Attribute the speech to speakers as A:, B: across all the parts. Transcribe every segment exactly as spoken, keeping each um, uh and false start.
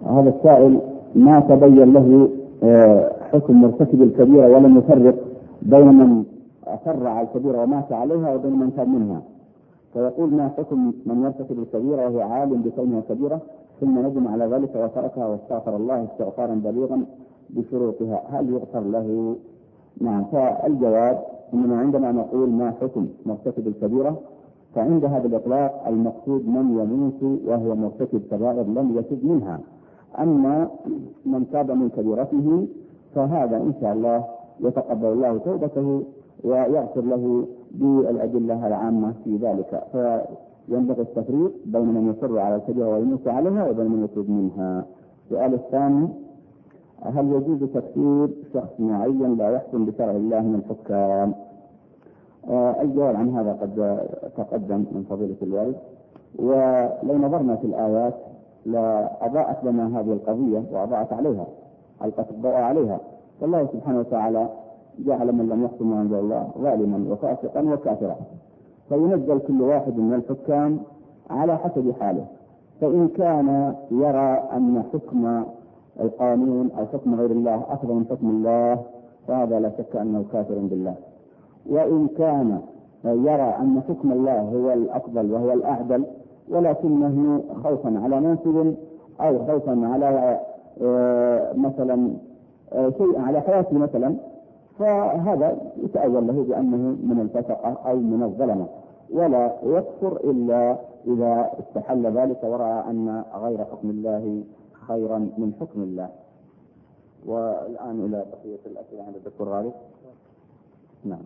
A: هذا السائل ما تبين له حكم مرتكب الكبيرة ولم يفرق بين من أصر على الكبيرة ومات عليها وبين من تاب منها، فيقول ما حكم من يرتكب الكبيرة وهو عالم بكونها كبيرة ثم ندم على ذلك وتركها واستغفر الله استغفارا بليغا بشروطها، هل يغفر له؟ نعم. فالجواب اننا عندما نقول ما حكم مرتكب الكبيرة فعند هذا الإطلاق المقصود من يموت وهو مرتكب كبائر لم يتب منها، أما من تاب من كبيرته فهذا إن شاء الله يتقبل الله توبته ويغفر له بالأدلة العامة في ذلك، فينبغي التفريق بين من يصر على الكبيرة ويموت عليها وبين من يتوب منها. السؤال الثاني: هل يجوز تكفير شخص معين لا يحكم بشرع الله من الحكام؟ آه الجواب عن هذا قد تقدم من فضيلة الوالد، ولو نظرنا في الآيات لأضاءت لنا هذه القضية وأضاءت عليها، ألقت الضوء عليها. فالله سبحانه وتعالى جعل من لم يحكم ما أنزل الله ظالما وفاسقا وكافرا، فينزل كل واحد من الحكام على حسب حاله، فإن كان يرى أن حكم القانون أو حكم غير الله أفضل من حكم الله فهذا لا شك أنه كافر بالله، وإن كان يرى أن حكم الله هو الأفضل وهو الأعدل ولكنه خوفا على منصب أو خوفا على مثلا شيء على حياته مثلا، فهذا يتأول له بأنه من الفسقة أو من الظلمة، ولا يكفر إلا إذا استحل ذلك ورأى أن غير حكم الله خيرا من حكم الله. والآن إلى بقية الأسئلة عند الدكتور غالب. نعم.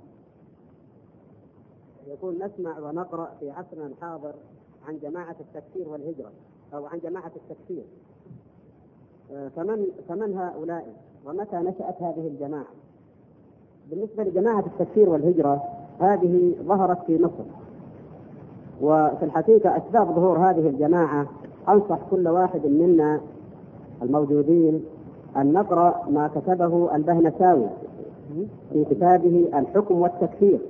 B: يقول: نسمع ونقرأ في عصرنا الحاضر عن جماعة التكفير والهجرة أو عن جماعة التكفير، فمن فمن هؤلاء ومتى نشأت هذه الجماعة؟ بالنسبة لجماعة التكفير والهجرة هذه ظهرت في مصر، وفي الحقيقة أسباب ظهور هذه الجماعة أنصح كل واحد منا الموجودين أن نقرأ ما كتبه البهنساوي في كتابه الحكم والتكفير،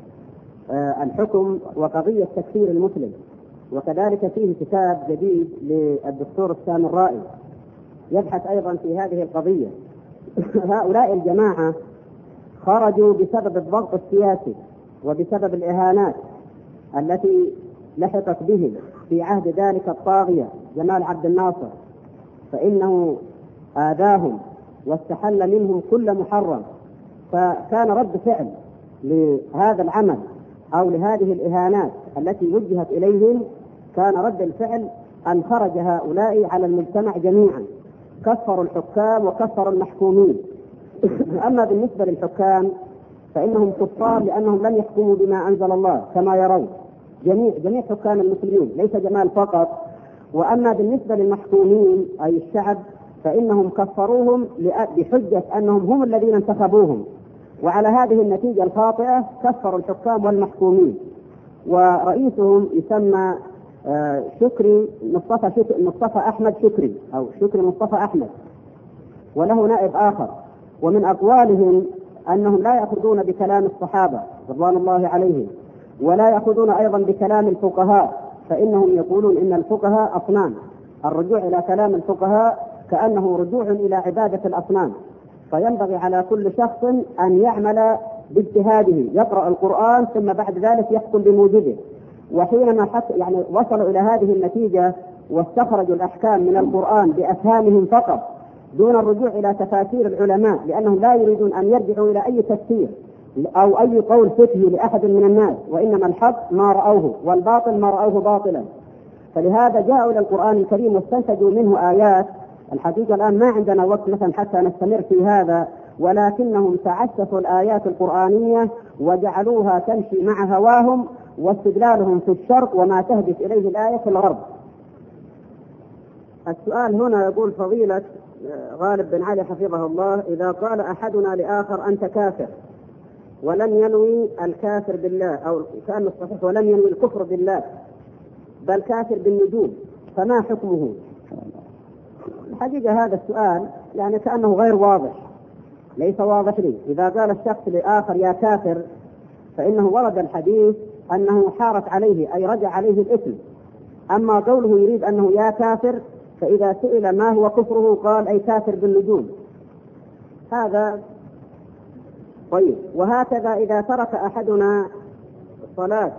B: آه الحكم وقضية تكفير المسلم، وكذلك فيه كتاب جديد للدكتور السامرائي يبحث أيضا في هذه القضية. هؤلاء الجماعة خرجوا بسبب الضغط السياسي وبسبب الإهانات التي لحقت بهم في عهد ذلك الطاغية جمال عبد الناصر، فإنه آذاهم واستحل منهم كل محرم، فكان رد فعل لهذا العمل أو لهذه الإهانات التي وجهت إليهم، كان رد الفعل أن خرج هؤلاء على المجتمع جميعا، كفروا الحكام وكفروا المحكومين. أما بالنسبة للحكام فإنهم كفار لأنهم لم يحكموا بما أنزل الله كما يرون جميع جميع حكام المسلمين، ليس جمال فقط. وأما بالنسبة للمحكومين أي الشعب فإنهم كفروهم بحجة أنهم هم الذين انتخبوهم، وعلى هذه النتيجة الخاطئة كفروا الحكام والمحكومين. ورئيسهم يسمى شكري مصطفى شكري مصطفى أحمد شكري أو شكري مصطفى أحمد، وله نائب آخر. ومن أقوالهم أنهم لا يأخذون بكلام الصحابة رضوان الله عليهم، ولا يأخذون أيضا بكلام الفقهاء، فإنهم يقولون إن الفقهاء أصنام، الرجوع إلى كلام الفقهاء كأنه رجوع إلى عبادة الأصنام. فينبغي على كل شخص أن يعمل باجتهاده، يقرأ القرآن ثم بعد ذلك يحكم بموجبه. وحينما حتى يعني وصلوا إلى هذه النتيجة واستخرجوا الأحكام من القرآن بأفهامهم فقط دون الرجوع إلى تفاسير العلماء، لأنهم لا يريدون أن يرجعوا إلى أي تفسير أو أي قول فقهي لأحد من الناس، وإنما الحق ما رأوه والباطل ما رأوه باطلا. فلهذا جاءوا إلى القرآن الكريم واستنتجوا منه آيات. الحقيقة الآن ما عندنا وقت مثلا حتى نستمر في هذا، ولكنهم تعسفوا الآيات القرآنية وجعلوها تمشي مع هواهم واستدلالهم في الشرق وما تهدف إليه الآية في الغرب. السؤال هنا يقول: فضيلة غالب بن علي حفظه الله، إذا قال أحدنا لآخر أنت كافر ولم ينوي الكافر بالله، أو كان الصحيح ولم ينوي الكفر بالله بل كافر بالنجوم، فما حكمه؟ الحقيقة هذا السؤال يعني كأنه غير واضح، ليس واضح لي. إذا قال الشخص لآخر يا كافر فإنه ورد الحديث أنه حارت عليه أي رجع عليه الإثم. أما قوله يريد أنه يا كافر فإذا سئل ما هو كفره قال أي كافر بالنجوم. هذا طيب. وهكذا إذا ترك أحدنا صلاة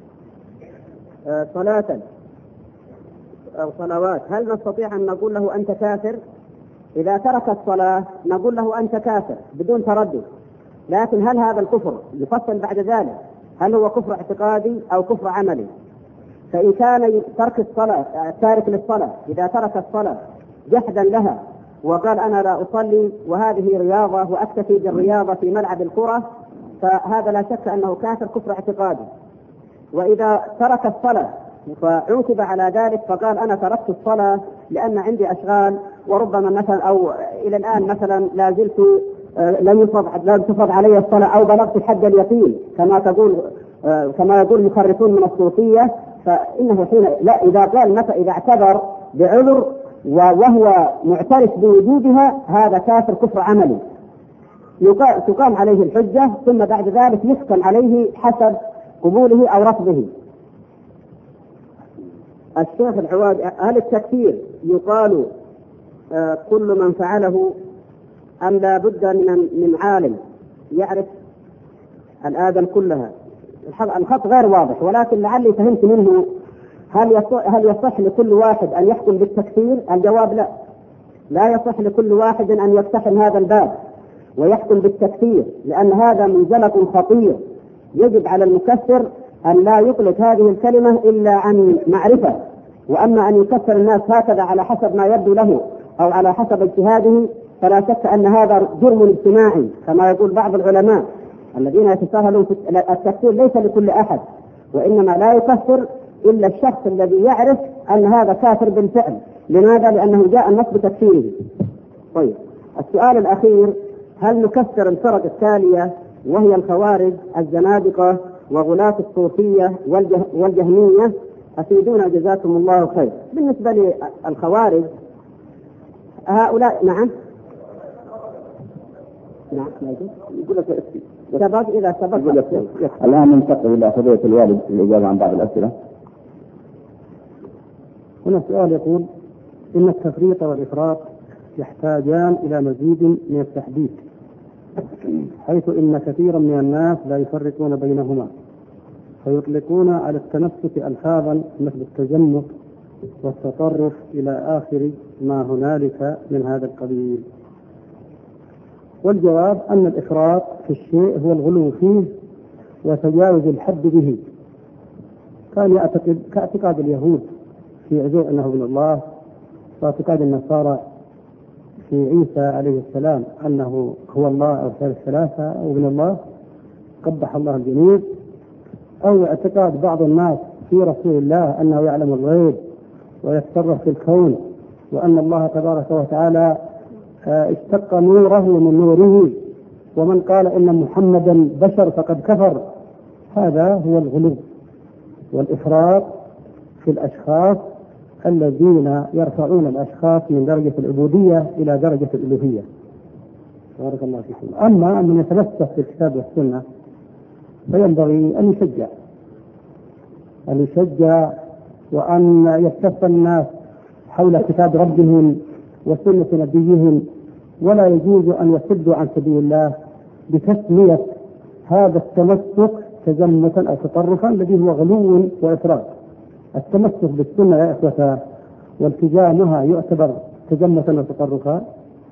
B: صلاة أو صلوات هل نستطيع أن نقول له أنت كافر؟ إذا ترك الصلاة نقول له أنت كافر بدون تردد. لكن هل هذا الكفر يفصل بعد ذلك هل هو كفر اعتقادي أو كفر عملي؟ فإن كان ترك الصلاة تارك للصلاة إذا ترك الصلاة جحدا لها وقال أنا لا أصلي وهذه رياضة وأكتفي بالرياضة في ملعب الكرة فهذا لا شك أنه كافر كفر اعتقادي. وإذا ترك الصلاة فعوتب على ذلك فقال أنا تركت الصلاة لأن عندي أشغال وربما مثلا أو إلى الآن مثلا لا زلت لم يفرض لا تفرض علي الصلاة أو بلغت حد اليقين كما تقول كما يقول المخرفون من الصوفية، فإنه حين لا إذا قال مثلا إذا اعتذر بعذر وهو معترف بوجودها هذا كافر كفر عملي تقام عليه الحجة ثم بعد ذلك يحكم عليه حسب قبوله أو رفضه. الشيخ العواد هل التكفير يقال آه كل من فعله أم لا بد من من عالم يعرف الآدم كلها؟ الخط غير واضح ولكن لعلي فهمت منه هل يصح, هل يصح لكل واحد أن يحكم بالتكفير؟ الجواب لا، لا يصح لكل واحد أن يقتحم هذا الباب ويحكم بالتكفير لأن هذا منزلق خطير. يجب على المكفر أن لا يطلق هذه الكلمة إلا عن معرفة، وأما أن يكفر الناس هكذا على حسب ما يبدو له أو على حسب اجتهاده فلا شك أن هذا جرم اجتماعي كما يقول بعض العلماء الذين يتساهلون في التكفير ليس لكل أحد وإنما لا يكفر إلا الشخص الذي يعرف أن هذا كافر بالفعل. لماذا؟ لأنه جاء النص بتكفيره. طيب السؤال الأخير هل نكفر الفرق التالية وهي الخوارج الزنادقة وغلاة الصوفية والجه والجهمية؟ أفيدونا جزاكم الله خير. بالنسبة للخوارج هؤلاء نعم نعم يقول لك سبق إذا سبق
A: الآن ننتقل إلى فضيلة الوالد الإجابة عن بعض الأسئلة.
C: هنا سؤال يقول إن التفريط والإفراط يحتاجان إلى مزيد من التحديد حيث إن كثيرا من الناس لا يفرقون بينهما فيطلقون على التنفس ألفاظا مثل التجمد والتطرف إلى آخر ما هنالك من هذا القبيل. والجواب أن الإفراط في الشيء هو الغلو فيه وتجاوز الحد به، كان يعتقد كاعتقاد اليهود في عزيز أنه ابن الله واعتقاد النصارى في عيسى عليه السلام أنه هو الله أو ثالث ثلاثة أو ابن الله قبح الله الجميع، أو اعتقاد بعض الناس في رسول الله أنه يعلم الغيب ويتصرف في الكون وأن الله تبارك وتعالى اشتق نوره من نوره، ومن قال إن محمدا بشر فقد كفر. هذا هو الغلو والإفراط في الأشخاص الذين يرفعون الأشخاص من درجة العبودية إلى درجة الألوهية. بارك الله فيكم. أما من يتمسك بالكتاب والسنة فينبغي أن يشجع أن يشجع وأن يتف الناس حول كتاب ربهم وسنة نبيهم، ولا يجوز أن يصدوا عن سبيل الله بتسمية هذا التمسك تزمتا أو تطرفا الذي هو غلو وإفراط. التمسك بالسنة يا إخوة والتزامها يعتبر تزمتا وتطرفا.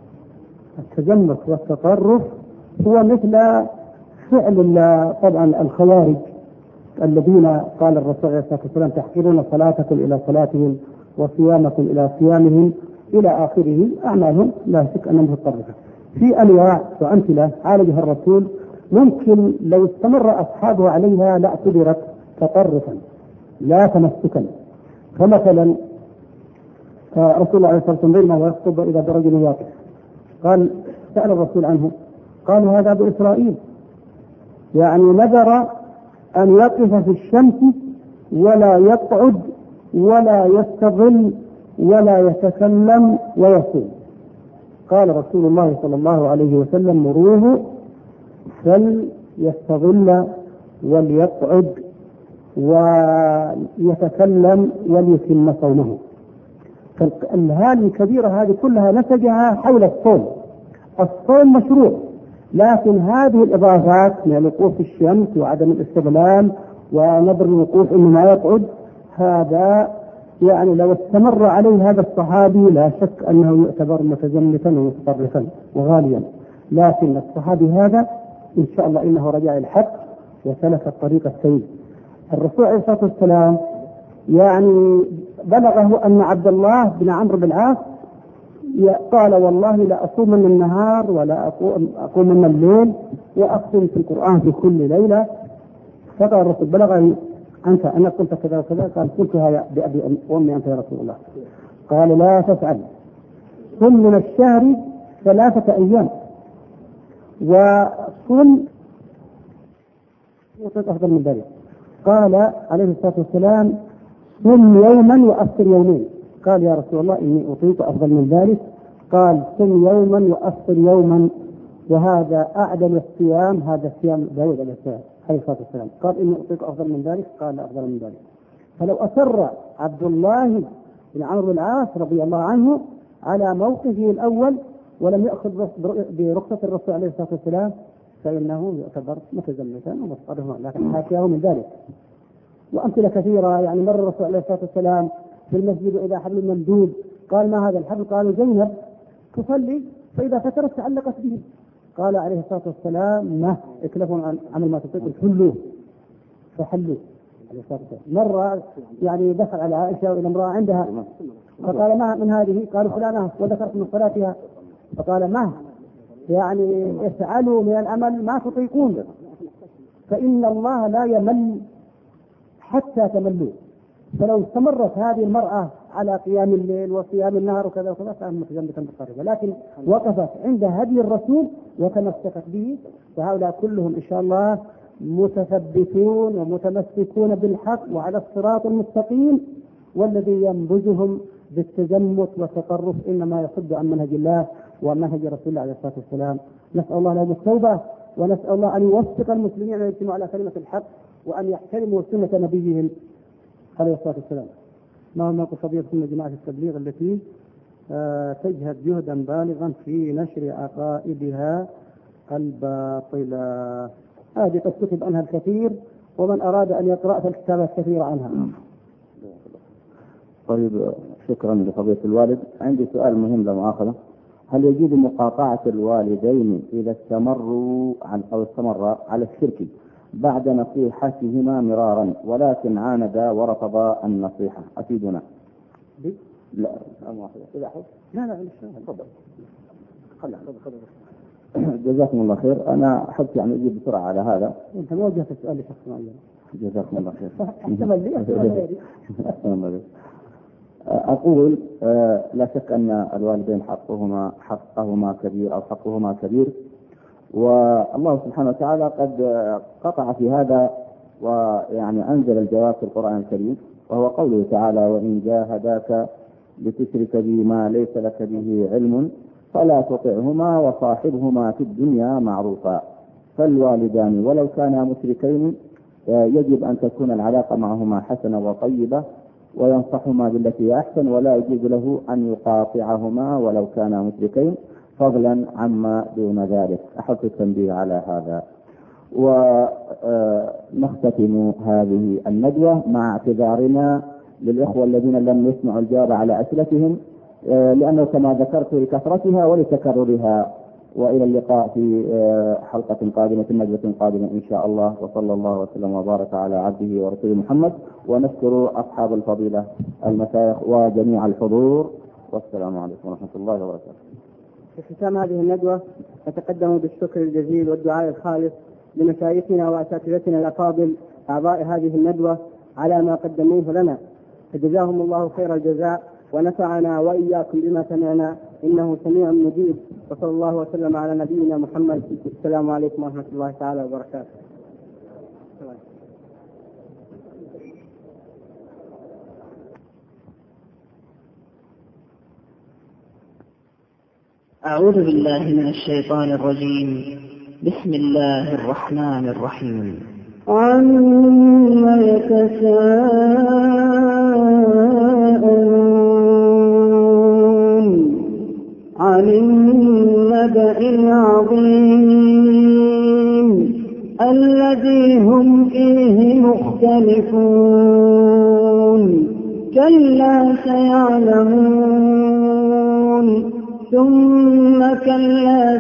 C: التزمت والتطرف هو مثل فعل طبعا الخوارج الذين قال الرسول عليه الصلاة والسلام تحقرون صلاتكم إلى صلاتهم وصيامكم إلى صيامهم إلى آخره. أعمالهم لا شك أنها متطرفة. في أنواع وأمثلة عالجها الرسول ممكن لو استمر أصحابه عليها لاعتبرت تطرفا لا تمسكا. فمثلا رسول الله عليه الصلاة والسلام بينما يخطب إذا برجل واقف قال سأل الرسول عنه قالوا هذا أبو إسرائيل، يعني نذر أن يقف في الشمس ولا يقعد ولا يستظل ولا يتكلم ويصوم. قال رسول الله صلى الله عليه وسلم مروه فليستظل وليقعد ويتكلم وليتم صومه. فالهالة الكبيرة هذه كلها نسجها حول الصوم. الصوم مشروع، لكن هذه الإضافات من الوقوف في الشمس وعدم الاستغلال ونظر الوقوف إنه ما يقعد، هذا يعني لو استمر عليه هذا الصحابي لا شك أنه يعتبر متزمتا ومتطرفا وغاليا، لكن الصحابي هذا إن شاء الله إنه رجع الحق وسلك الطريق السوي. الرسول عليه الصلاة والسلام يعني بلغه أن عبد الله بن عمرو بن العاص قال والله لا أصوم من النهار ولا أقوم من الليل وأختم في القرآن في كل ليلة. فقال الرسول بلغني أنت أنا قلت كذا وكذا، قال قلتها بأبي أمي أنت يا رسول الله. قال لا تفعل، صم من الشهر ثلاثة أيام وصم يعطيك أفضل من ذلك. قال عليه الصلاة والسلام صم يوما وأفطر يومين. قال يا رسول الله إني أعطيك أفضل من ذلك. قال صم يوما وأفطر يوما، وهذا أعدل الصيام، هذا صيام داود عليه الصلاة والسلام. قال إني أعطيك أفضل من ذلك، قال لا أفضل من ذلك. فلو أصر عبد الله بن عمرو بن العاص رضي الله عنه على موقفه الأول ولم يأخذ برخصة الرسول عليه الصلاة والسلام فإنه يعتبر متزمتا ومصطلحا، لكن حاشاه من ذلك. وأمثلة كثيرة، يعني مر الرسول عليه الصلاة والسلام في المسجد إذا حبل ممدود، قال ما هذا الحبل؟ قالوا زينب تصلي فإذا فترت تعلقت به. قال عليه الصلاة والسلام ما اكلفوا عن عمل ما تطيقون حلوه فحلوه عليه الصلاة والسلام. مرة يعني دخل على عائشة وإلى امرأة عندها فقال ما من هذه؟ قالوا فلانة وذكرت من صلاتها. فقال ما يعني افعلوا من الأمل ما تطيقون، فإن الله لا يمل حتى تملوا. فلو استمرت هذه المرأة على قيام الليل وصيام النهار وكذا وكذا فهم متجمدا بالطريقة، لكن وقفت عند هدي الرسول وتمسكت به. فهؤلاء كلهم إن شاء الله متثبتون ومتمسكون بالحق وعلى الصراط المستقيم، والذي ينبذهم بالتزمت والتطرف إنما يصد عن منهج الله ومنهج رسول الله عليه الصلاة والسلام. نسأل الله لهم التوبة، ونسأل الله أن يوفق المسلمين أن يجتمعوا على كلمة الحق وأن يحترموا سنة نبيهم عليه الصلاة والسلام. ما هو موقف قضية سنة جماعة التبليغ التي آه تجهد جهدا بالغا في نشر عقائدها الباطلة؟ هذه قد كتب عنها الكثير، ومن أراد أن يقرأ فالكتاب الكثير عنها.
A: طيب شكرا لفضيلة الوالد. عندي سؤال مهم لا مؤاخذة، هل يجوز مقاطعة الوالدين إذا استمروا عن أو استمر على الشرك بعد نصيحتهما مرارا ولكن عاندا ورفضا النصيحة؟ أفيدنا. لا إذا حب لا لا تفضل. خلنا جزاكم الله خير. أنا أحب يعني أجيب بسرعة على هذا.
C: أنت ما وجهت السؤال لشخص معين.
A: جزاكم الله خير.
C: احتمل لي
A: أقول لا شك أن الوالدين حقهما حقهما كبير أو حقهما كبير، والله سبحانه وتعالى قد قطع في هذا ويعني أنزل الجواب في القرآن الكريم، وهو قوله تعالى وإن جاهداك لتشرك بي ما ليس لك به علم فلا تطعهما وصاحبهما في الدنيا معروفا. فالوالدان ولو كانا مشركين يجب أن تكون العلاقة معهما حسنة وطيبة، وينصحهما بالتي أحسن، ولا يجوز له أن يقاطعهما ولو كانا مشركين، فضلا عما دون ذلك. أحب التنبيه على هذا. ونختتم هذه الندوة مع اعتذارنا للإخوة الذين لم يسمعوا الجواب على أسئلتهم، لأنه كما ذكرت لكثرتها ولتكررها. وإلى اللقاء في حلقة قادمة ندوة قادمة إن شاء الله، وصلى الله وسلم وبارك على عبده ورسوله محمد. ونشكر أصحاب الفضيلة المشايخ وجميع الحضور، والسلام عليكم ورحمة الله وبركاته.
B: في ختام هذه الندوة نتقدم بالشكر الجزيل والدعاء الخالص لمشايخنا وأساتذتنا الأفاضل أعضاء هذه الندوة على ما قدموه لنا، فجزاهم الله خير الجزاء ونفعنا وإياكم بما سمعنا، إنه سميع مجيب. وصلى الله وسلم على نبينا محمد. السلام عليكم ورحمة الله تعالى وبركاته.
D: أعوذ بالله من الشيطان الرجيم. بسم الله الرحمن الرحيم. عما يتساءلون
E: عن النبأ العظيم الذي هم فيه مختلفون كلا سيعلمون ثم كلا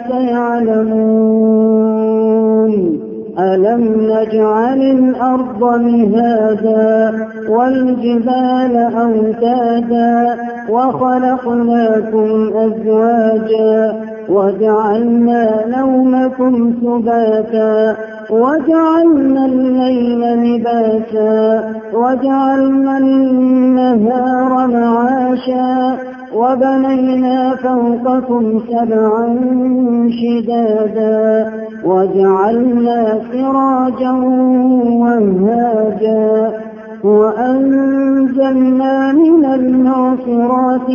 E: سيعلمون ألم نجعل الأرض مهادا والجبال أوتادا وخلقناكم أزواجا وجعلنا نومكم سباتا وجعلنا الليل لباسا وجعلنا النهار معاشا وبنينا فوقكم سبعا شدادا وجعلنا سراجا وهاجا وأنزلنا من المعصرات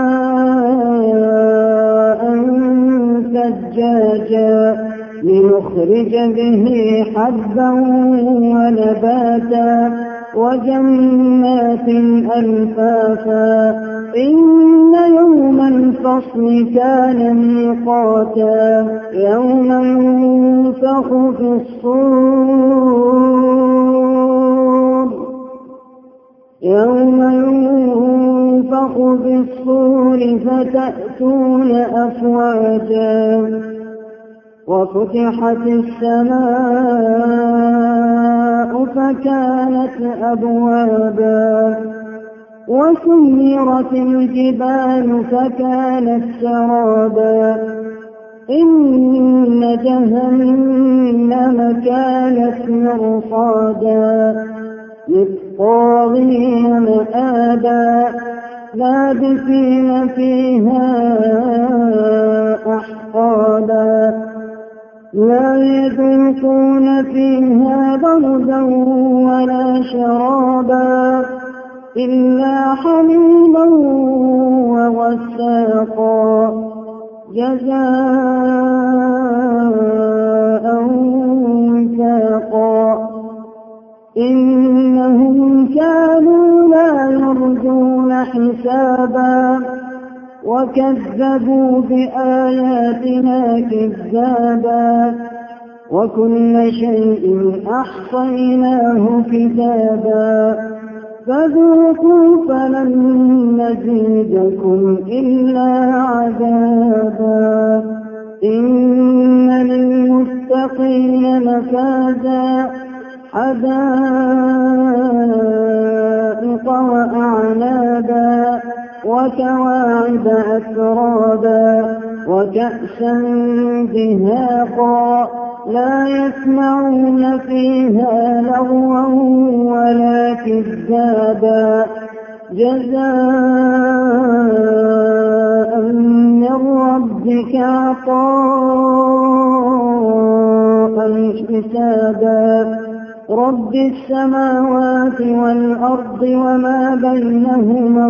E: ماء ثجاجا لنخرج به حبا ونباتا وجنات ألفافا إن يوم الفصل كان ميقاتا يوم ينفخ في الصور يوم ينفخ في الصور فتأتون أفواجا وفتحت السماء فكانت أبوابا وسيرت الجبال فكانت سرابا إن جهنم كانت مرصادا للطاغين مآبا لابثين فيها أحقابا لا يذوقون فيها بردا ولا شرابا إلا حميما وغساقا جزاء وفاقا إنهم كانوا لا يرجون حسابا وكذبوا بآياتنا كذابا وكل شيء أحصيناه كتابا فذوقوا فلن نزيدكم إلا عذابا إن للمتقين مفازا حدائق وأعنابا وكواعب أترابا وكأسا دهاقا لا يسمعون فيها لغوا ولا كذابا جزاء من ربك عطاء حسابا رب السماوات والأرض وما بينهما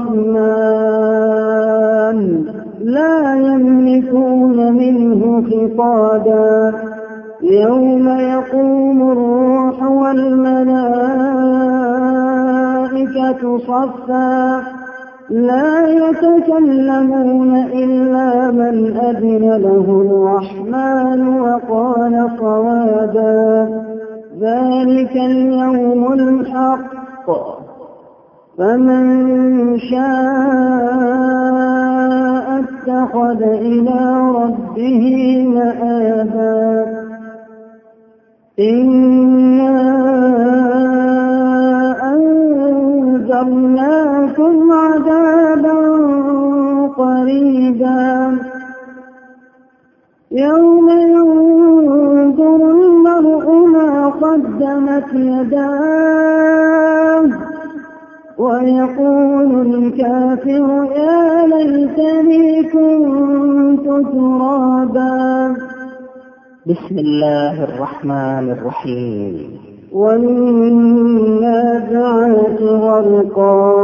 E: الرحمن لا يملكون منه خطابا يوم يقوم الروح والملائكة صفا لا يتكلمون إلا من أذن له الرحمن وقال صوابا ذلك اليوم الحق فمن شاء اتخذ إلى ربه مآبا إنا أنذرناكم عذابا قريبا يوم ينظر المرء ما قدمت يداه ويقول الكافر يا ليتني كنت ترابا
D: بسم الله الرحمن الرحيم
E: والنازعات غرقا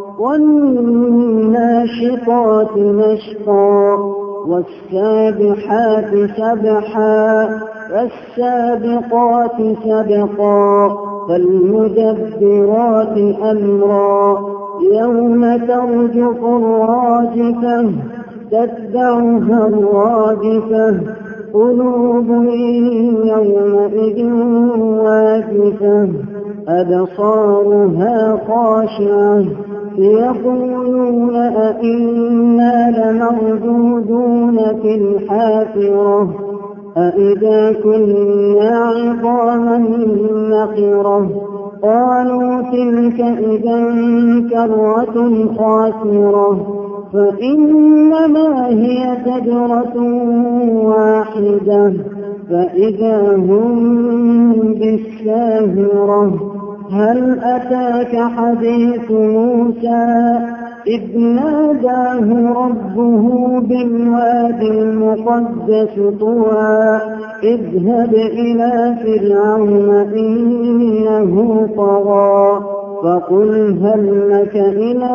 E: والناشطات نشطا والسابحات سبحا فالسابقات سبقا فالمدبرات أمرا يوم ترجف الراجفة تتبعها الرادفة قلوب يومئذ واجفة أبصارها خاشعة يقولون أئنا لمردودون في الحافرة أئذا كنا عظاما نخرة قالوا تلك إذا كرة خاسرة فإنما هي زجرة واحدة فإذا هم بالساهرة هل أتاك حديث موسى إذ ناداه ربه بالوادي المقدس طوى اذهب إلى فرعون إنه طغى فقل هل لك إلى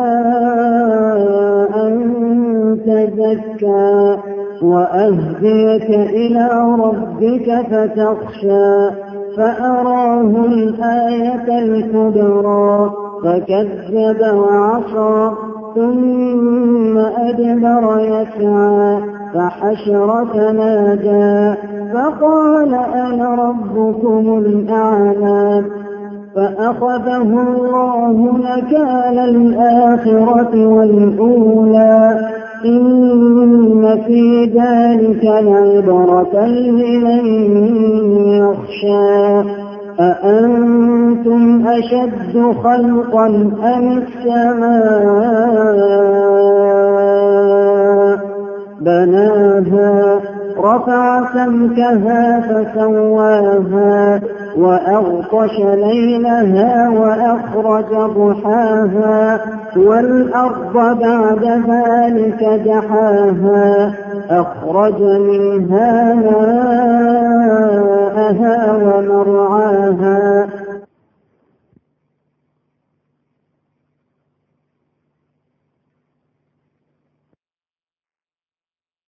E: أن تزكى وأهديك إلى ربك فتخشى فأراه الآية الكبرى فكذب وعصى ثم أدبر يسعى فحشر فنادى فقال أنا ربكم الأعلى فأخذه الله نكال الآخرة والأولى إن في ذلك لعبرة لمن يخشى أأنتم أشد خلقا أم السماء بناها رفع سمكها فسواها وأغطش ليلها وأخرج ضحاها والأرض بعد ذلك دحاها أخرج منها